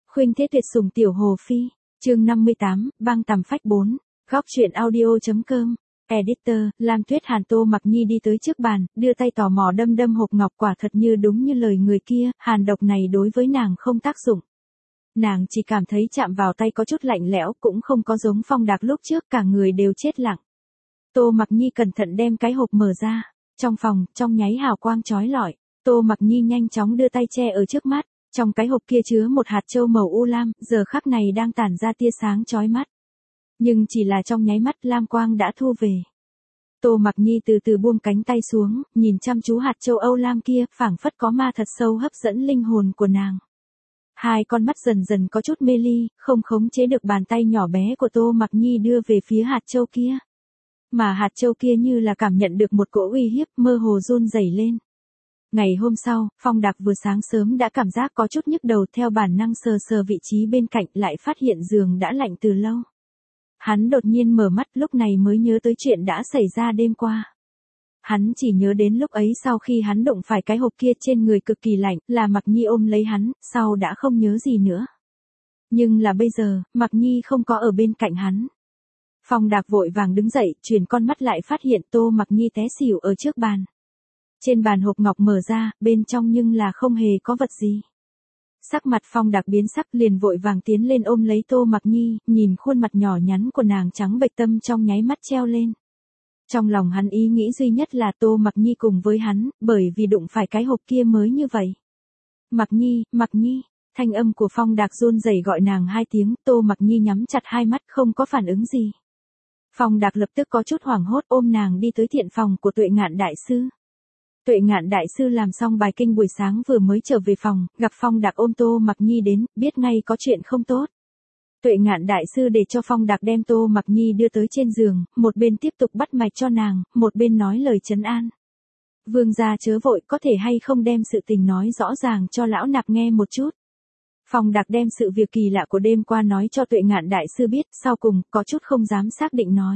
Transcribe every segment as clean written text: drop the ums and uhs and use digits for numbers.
Khuynh thế tuyệt sủng tiểu hồ phi, chương 58, băng tằm phách 4, góc truyện audio.com, editor, Lam Tuyết Hàn. Tô Mặc Nhi đi tới trước bàn, đưa tay tò mò đâm đâm hộp ngọc, quả thật như đúng như lời người kia, hàn độc này đối với nàng không tác dụng. Nàng chỉ cảm thấy chạm vào tay có chút lạnh lẽo, cũng không có giống Phong Đạc lúc trước, cả người đều chết lặng. Tô Mặc Nhi cẩn thận đem cái hộp mở ra, trong phòng, trong nháy hào quang chói lọi, Tô Mặc Nhi nhanh chóng đưa tay che ở trước mắt. Trong cái hộp kia chứa một hạt châu màu u lam, giờ khắc này đang tản ra tia sáng chói mắt. Nhưng chỉ là trong nháy mắt, lam quang đã thu về. Tô Mặc Nhi từ từ buông cánh tay xuống, nhìn chăm chú hạt châu âu lam kia, phảng phất có ma thật sâu hấp dẫn linh hồn của nàng. Hai con mắt dần dần có chút mê ly, không khống chế được bàn tay nhỏ bé của Tô Mặc Nhi đưa về phía hạt châu kia. Mà hạt châu kia như là cảm nhận được một cỗ uy hiếp, mơ hồ run rẩy lên. Ngày hôm sau, Phong Đạc vừa sáng sớm đã cảm giác có chút nhức đầu, theo bản năng sờ sờ vị trí bên cạnh, lại phát hiện giường đã lạnh từ lâu. Hắn đột nhiên mở mắt, lúc này mới nhớ tới chuyện đã xảy ra đêm qua. Hắn chỉ nhớ đến lúc ấy sau khi hắn đụng phải cái hộp kia trên người cực kỳ lạnh, là Mặc Nhi ôm lấy hắn, sau đã không nhớ gì nữa. Nhưng là bây giờ, Mặc Nhi không có ở bên cạnh hắn. Phong Đạc vội vàng đứng dậy, chuyển con mắt lại phát hiện Tô Mặc Nhi té xỉu ở trước bàn. Trên bàn hộp ngọc mở ra, bên trong nhưng là không hề có vật gì. Sắc mặt Phong Đạc biến sắc, liền vội vàng tiến lên ôm lấy Tô Mặc Nhi, nhìn khuôn mặt nhỏ nhắn của nàng trắng bệch, tâm trong nháy mắt treo lên. Trong lòng hắn ý nghĩ duy nhất là Tô Mặc Nhi cùng với hắn, bởi vì đụng phải cái hộp kia mới như vậy. Mặc Nhi, thanh âm của Phong Đạc run rẩy gọi nàng hai tiếng, Tô Mặc Nhi nhắm chặt hai mắt không có phản ứng gì. Phong Đạc lập tức có chút hoảng hốt, ôm nàng đi tới thiện phòng của Tuệ Ngạn đại sư. Tuệ Ngạn đại sư làm xong bài kinh buổi sáng vừa mới trở về phòng, gặp Phong Đạc ôm Tô Mặc Nhi đến, biết ngay có chuyện không tốt. Tuệ Ngạn đại sư để cho Phong Đạc đem Tô Mặc Nhi đưa tới trên giường, một bên tiếp tục bắt mạch cho nàng, một bên nói lời trấn an. Vương gia chớ vội, có thể hay không đem sự tình nói rõ ràng cho lão nạp nghe một chút. Phong Đạc đem sự việc kỳ lạ của đêm qua nói cho Tuệ Ngạn đại sư biết, sau cùng có chút không dám xác định nói.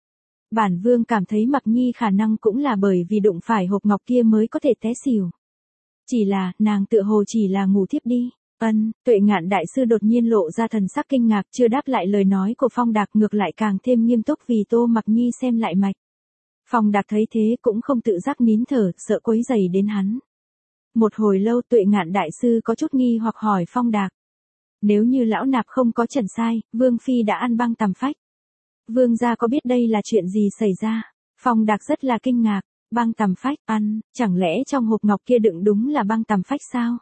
Bản vương cảm thấy Mặc Nhi khả năng cũng là bởi vì đụng phải hộp ngọc kia mới có thể té xỉu. Chỉ là, nàng tựa hồ chỉ là ngủ thiếp đi. Tuệ Ngạn đại sư đột nhiên lộ ra thần sắc kinh ngạc, chưa đáp lại lời nói của Phong Đạc, ngược lại càng thêm nghiêm túc vì Tô Mặc Nhi xem lại mạch. Phong Đạc thấy thế cũng không tự giác nín thở, sợ quấy rầy đến hắn. Một hồi lâu Tuệ Ngạn đại sư có chút nghi hoặc hỏi Phong Đạc. Nếu như lão nạp không có trần sai, Vương Phi đã ăn băng tằm phách. Vương gia có biết đây là chuyện gì xảy ra? Phong Đạc rất là kinh ngạc, băng tằm phách, chẳng lẽ trong hộp ngọc kia đựng đúng là băng tằm phách sao?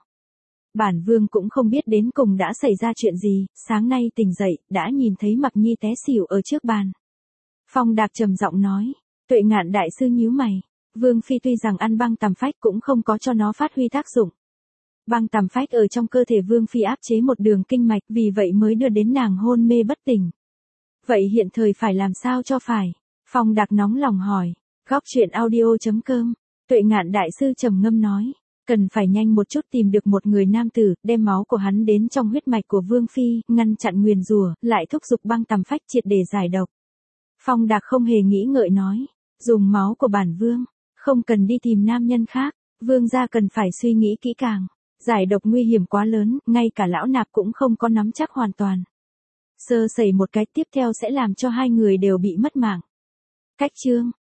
Bản vương cũng không biết đến cùng đã xảy ra chuyện gì, sáng nay tỉnh dậy, đã nhìn thấy Mặc Nhi té xỉu ở trước bàn. Phong Đạc trầm giọng nói, Tuệ Ngạn đại sư nhíu mày, Vương Phi tuy rằng ăn băng tằm phách cũng không có cho nó phát huy tác dụng. Băng tằm phách ở trong cơ thể Vương Phi áp chế một đường kinh mạch, vì vậy mới đưa đến nàng hôn mê bất tỉnh. Vậy hiện thời phải làm sao cho phải? Phong Đạc nóng lòng hỏi. Góc truyện audio.com, Tuệ Ngạn đại sư trầm ngâm nói, cần phải nhanh một chút tìm được một người nam tử, đem máu của hắn đến trong huyết mạch của Vương Phi, ngăn chặn nguyền rủa, lại thúc giục băng tằm phách triệt để giải độc. Phong Đạc không hề nghĩ ngợi nói, dùng máu của bản vương, không cần đi tìm nam nhân khác, vương gia cần phải suy nghĩ kỹ càng, giải độc nguy hiểm quá lớn, ngay cả lão nạp cũng không có nắm chắc hoàn toàn. Sơ sẩy một cái tiếp theo sẽ làm cho hai người đều bị mất mạng. Cách chương